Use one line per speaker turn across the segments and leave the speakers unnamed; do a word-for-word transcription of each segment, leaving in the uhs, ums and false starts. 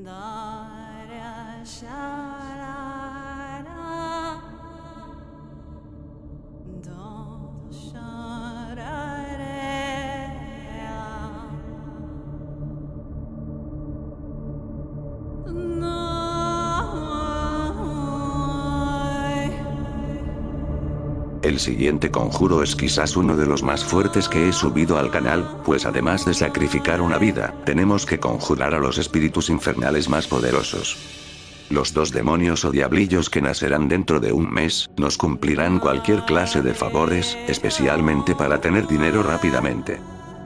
El siguiente conjuro es quizás uno de los más fuertes que he subido al canal, pues además de sacrificar una vida, tenemos que conjurar a los espíritus infernales más poderosos. Los dos demonios o diablillos que nacerán dentro de un mes, nos cumplirán cualquier clase de favores, especialmente para tener dinero rápidamente.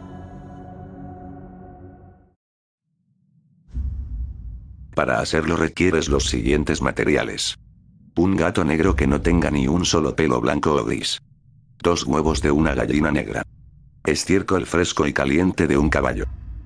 Para hacerlo requieres los siguientes materiales. Un gato negro que no tenga ni un solo pelo blanco o gris. Dos huevos de una gallina negra. Estiércol fresco y caliente de un caballo.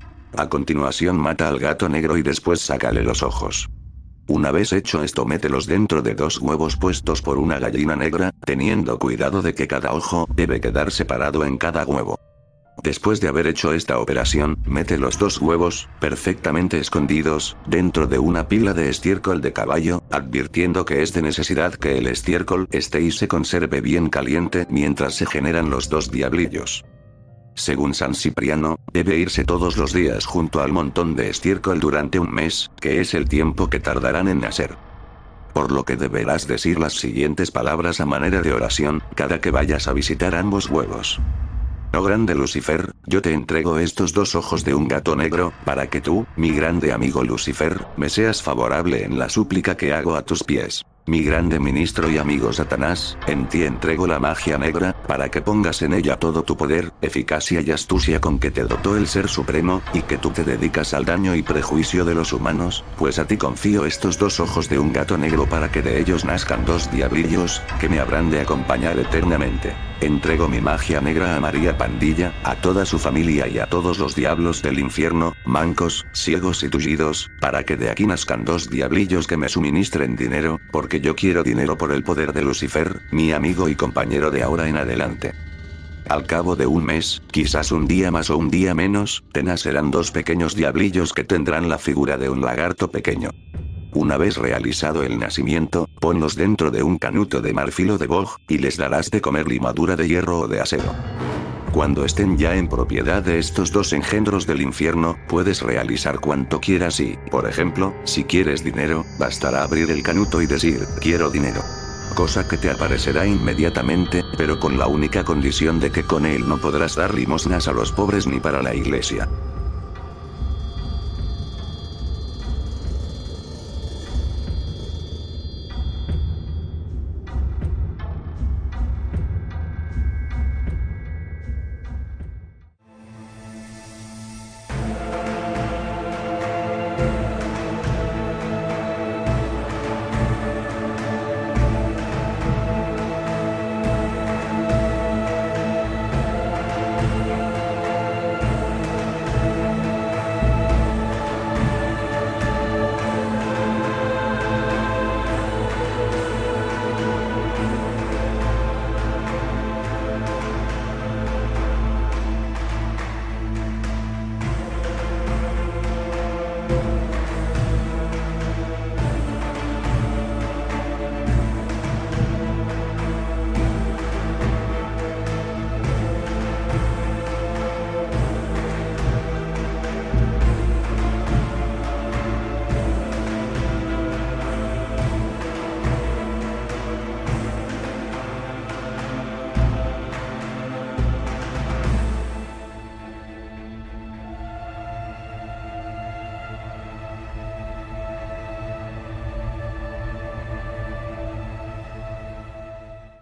A continuación mata al gato negro y después sácale los ojos. Una vez hecho esto, mételos dentro de dos huevos puestos por una gallina negra, teniendo cuidado de que cada ojo debe quedar separado en cada huevo. Después de haber hecho esta operación, mete los dos huevos, perfectamente escondidos, dentro de una pila de estiércol de caballo, advirtiendo que es de necesidad que el estiércol esté y se conserve bien caliente mientras se generan los dos diablillos. Según San Cipriano, debe irse todos los días junto al montón de estiércol durante un mes, que es el tiempo que tardarán en nacer. Por lo que deberás decir las siguientes palabras a manera de oración, cada que vayas a visitar ambos huevos. Oh grande Lucifer, yo te entrego estos dos ojos de un gato negro, para que tú, mi grande amigo Lucifer, me seas favorable en la súplica que hago a tus pies. Mi grande ministro y amigo Satanás, en ti entrego la magia negra, para que pongas en ella todo tu poder, eficacia y astucia con que te dotó el Ser Supremo, y que tú te dedicas al daño y prejuicio de los humanos, pues a ti confío estos dos ojos de un gato negro para que de ellos nazcan dos diablillos, que me habrán de acompañar eternamente. Entrego mi magia negra a María Pandilla, a toda su familia y a todos los diablos del infierno, mancos, ciegos y tullidos, para que de aquí nazcan dos diablillos que me suministren dinero, porque yo quiero dinero por el poder de Lucifer, mi amigo y compañero de ahora en adelante. Al cabo de un mes, quizás un día más o un día menos, te nacerán dos pequeños diablillos que tendrán la figura de un lagarto pequeño. Una vez realizado el nacimiento, ponlos dentro de un canuto de marfil o de boj, y les darás de comer limadura de hierro o de acero. Cuando estén ya en propiedad de estos dos engendros del infierno, puedes realizar cuanto quieras y, por ejemplo, si quieres dinero, bastará abrir el canuto y decir, quiero dinero. Cosa que te aparecerá inmediatamente, pero con la única condición de que con él no podrás dar limosnas a los pobres ni para la iglesia.